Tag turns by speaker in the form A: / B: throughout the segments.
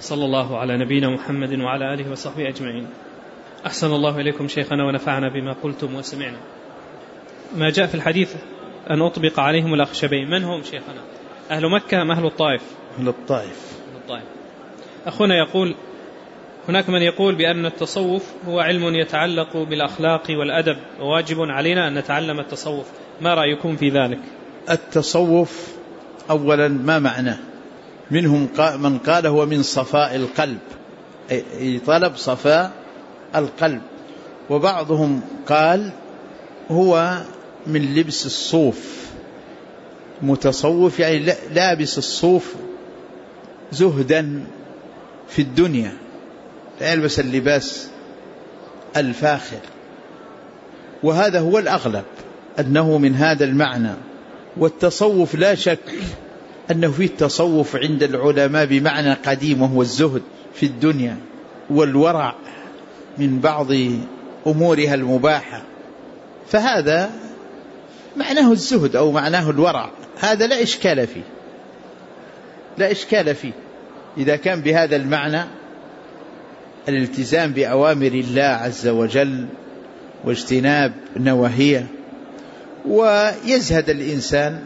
A: صلى الله على نبينا محمد وعلى آله وصحبه أجمعين. أحسن الله إليكم شيخنا ونفعنا بما قلتم وسمعنا. ما جاء في الحديث أن أطبق عليهم الأخشبين، من هم شيخنا؟ أهل مكة أم أهل الطائف؟
B: أهل الطائف.
A: أخونا يقول هناك من يقول بأن التصوف هو علم يتعلق بالأخلاق والأدب وواجب علينا أن نتعلم التصوف، ما رأيكم في ذلك؟
B: التصوف أولا ما معناه؟ منهم من قال هو من صفاء القلب، أي طلب صفاء القلب، وبعضهم قال هو من لبس الصوف، متصوف يعني لابس الصوف زهدا في الدنيا، لا يلبس اللباس الفاخر، وهذا هو الأغلب أنه من هذا المعنى. والتصوف لا شك أنه فيه التصوف عند العلماء بمعنى قديم، وهو الزهد في الدنيا والورع من بعض أمورها المباحة، فهذا معناه الزهد أو معناه الورع، هذا لا إشكال فيه، لا إشكال فيه إذا كان بهذا المعنى، الالتزام بأوامر الله عز وجل واجتناب نواهيه، ويزهد الإنسان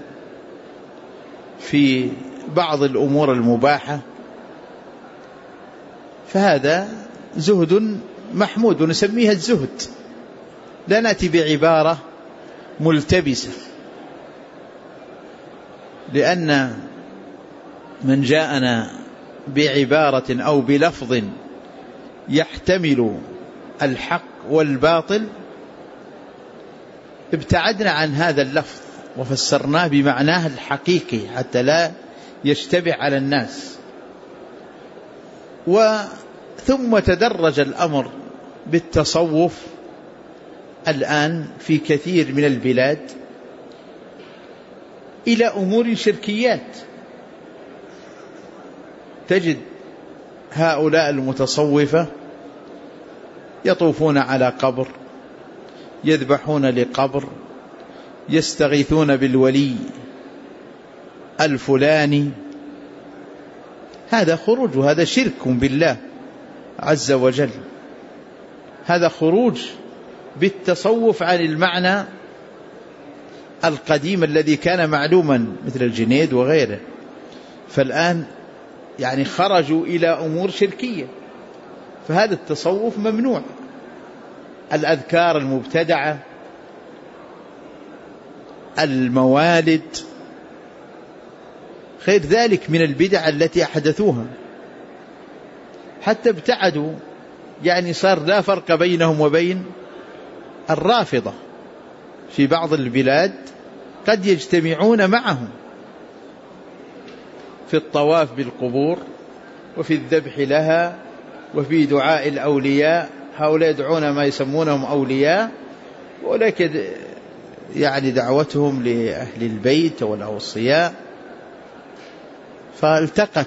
B: في بعض الأمور المباحة، فهذا زهد محمود ونسميها الزهد، لا نأتي بعبارة ملتبسة، لأن من جاءنا بعبارة أو بلفظ يحتمل الحق والباطل ابتعدنا عن هذا اللفظ وفسرناه بمعناه الحقيقي حتى لا يشتبه على الناس. ثم تدرج الأمر بالتصوف الآن في كثير من البلاد إلى أمور شركيات، تجد هؤلاء المتصوفة يطوفون على قبر، يذبحون لقبر، يستغيثون بالولي الفلاني، هذا خروج، وهذا شرك بالله عز وجل، هذا خروج بالتصوف عن المعنى القديم الذي كان معلوما مثل الجنيد وغيره. فالآن يعني خرجوا إلى أمور شركية، فهذا التصوف ممنوع. الأذكار المبتدعة، الموالد، غير ذلك من البدع التي أحدثوها، حتى ابتعدوا، يعني صار لا فرق بينهم وبين الرافضة في بعض البلاد، قد يجتمعون معهم في الطواف بالقبور وفي الذبح لها وفي دعاء الأولياء، هؤلاء يدعون ما يسمونهم أولياء، ولكن يعني دعوتهم لأهل البيت والأوصياء، فالتقت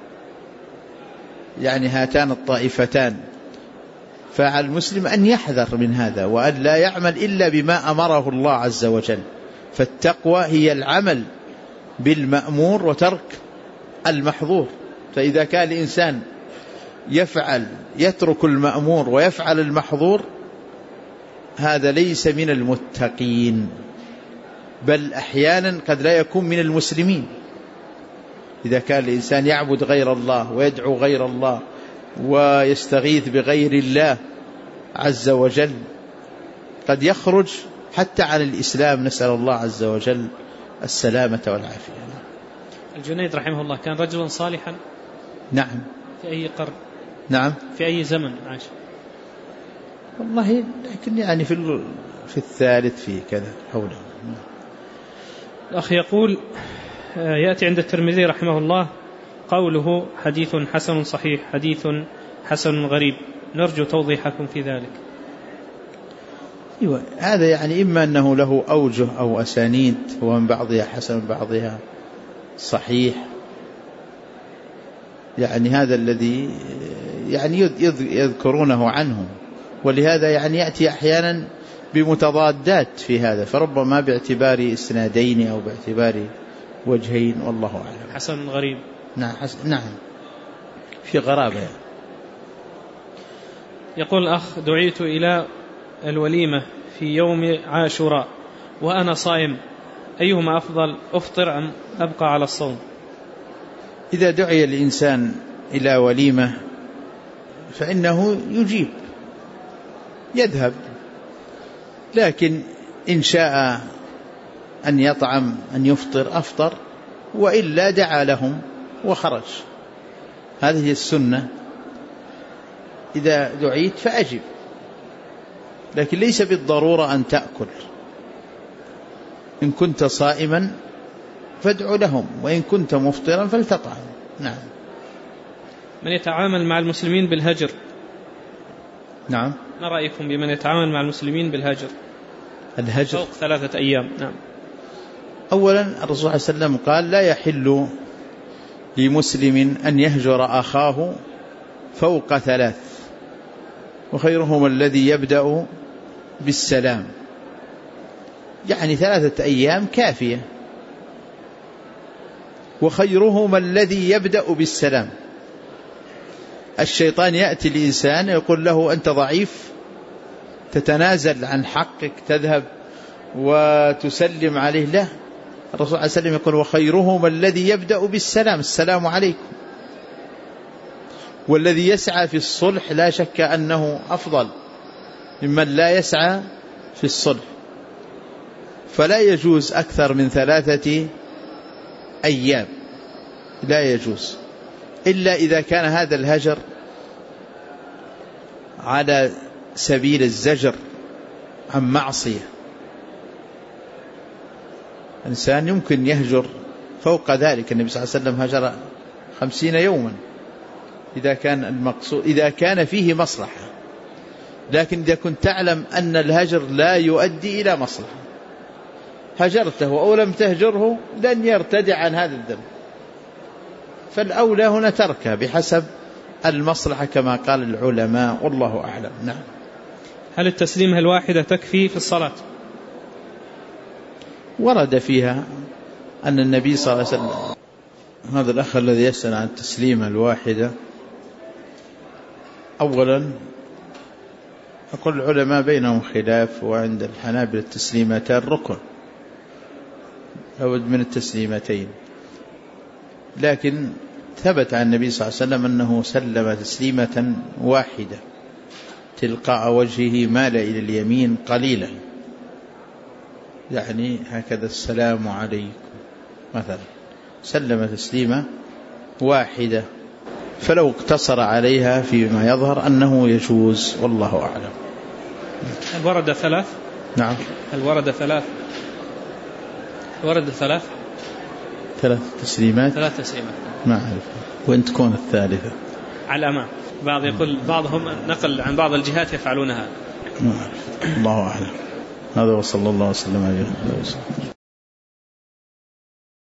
B: يعني هاتان الطائفتان. فعلى المسلم أن يحذر من هذا، وأن لا يعمل إلا بما أمره الله عز وجل، فالتقوى هي العمل بالمأمور وترك المحظور. فإذا كان الإنسان يترك المأمور ويفعل المحظور، هذا ليس من المتقين، بل أحيانا قد لا يكون من المسلمين. إذا كان الإنسان يعبد غير الله ويدعو غير الله ويستغيث بغير الله عز وجل، قد يخرج حتى عن الإسلام، نسأل الله عز وجل السلامة والعافية.
A: الجنيد رحمه الله كان رجلا صالحا؟
B: نعم.
A: في أي قرن؟
B: نعم.
A: في أي زمن عاش؟
B: والله لكن يعني في الثالث في كذا حوله.
A: الأخ يقول يأتي عند الترمذي رحمه الله قوله حديث حسن صحيح، حديث حسن غريب، نرجو توضيحكم في ذلك.
B: أيوة، هذا يعني إما أنه له أوجه أو أسانيد، ومن بعضها حسن من بعضها صحيح، يعني هذا الذي يعني يذكرونه عنه، ولهذا يعني يأتي أحيانا بمتضادات في هذا، فربما باعتبار إسنادين أو باعتبار وجهين، والله أعلم.
A: حسن غريب.
B: نعم. في غرابة.
A: يقول الأخ: دعيت إلى الوليمة في يوم عاشوراء وأنا صائم، أيهما أفضل، أفطر أم أبقى على الصوم؟
B: إذا دعي الإنسان إلى وليمة فإنه يجيب يذهب، لكن إن شاء أن يطعم أن يفطر أفطر، وإلا دعا لهم وخرج. هذه هي السنة. إذا دعيت فأجب، لكن ليس بالضرورة أن تأكل. إن كنت صائما فادع لهم، وإن كنت مفطرا فلتطعم. نعم.
A: من يتعامل مع المسلمين بالهجر؟
B: نعم.
A: ما رأيكم بمن يتعامل مع المسلمين بالهجر؟
B: الهجر
A: فوق 3 أيام. نعم.
B: أولا الرسول صلى الله عليه وسلم قال: لا يحل لمسلم أن يهجر أخاه فوق 3، وخيرهم الذي يبدأ بالسلام. يعني 3 أيام كافية. وخيرهم الذي يبدأ بالسلام. الشيطان يأتي الإنسان يقول له: أنت ضعيف، تتنازل عن حقك، تذهب وتسلم عليه. لا، الرسول صلى الله عليه وسلم يقول: وخيرهم الذي يبدأ بالسلام، السلام عليكم. والذي يسعى في الصلح لا شك أنه أفضل ممن لا يسعى في الصلح. فلا يجوز أكثر من 3 أيام، لا يجوز، إلا إذا كان هذا الهجر على سبيل الزجر عن معصية. الإنسان يمكن يهجر فوق ذلك. النبي صلى الله عليه وسلم هجر 50 يوما إذا كان المقصود، إذا كان فيه مصلحة. لكن إذا كنت تعلم أن الهجر لا يؤدي إلى مصلحة، هجرته أو لم تهجره لن يرتدع عن هذا الذنب. فالأولى هنا تركه بحسب المصلحة كما قال العلماء، والله أعلم. نعم.
A: هل التسليمة الواحدة تكفي في الصلاة؟
B: ورد فيها أن النبي صلى الله عليه وسلم. هذا الأخ الذي يسأل عن التسليمة الواحدة، أولا أقول العلماء بينهم خلاف، وعند الحنابلة التسليمتان ركن، لابد من التسليمتين. لكن ثبت عن النبي صلى الله عليه وسلم أنه سلم تسليمة واحدة تلقاء وجهه، مال إلى اليمين قليلا، يعني هكذا: السلام عليكم مثلا، سلم تسليمة واحدة. فلو اقتصر عليها فيما يظهر أنه يجوز، والله أعلم.
A: هل ورد 3؟
B: نعم.
A: هل ورد 3؟ ورد 3
B: تسليمات.
A: 3 تسليمات.
B: ما أعرف وين تكون الثالثة.
A: على الأمام. بعض يقول، بعضهم نقل عن بعض الجهات يفعلون هذا.
B: ما أعرف، الله أعلم. هذا وصلى الله وسلم عليه وسلم.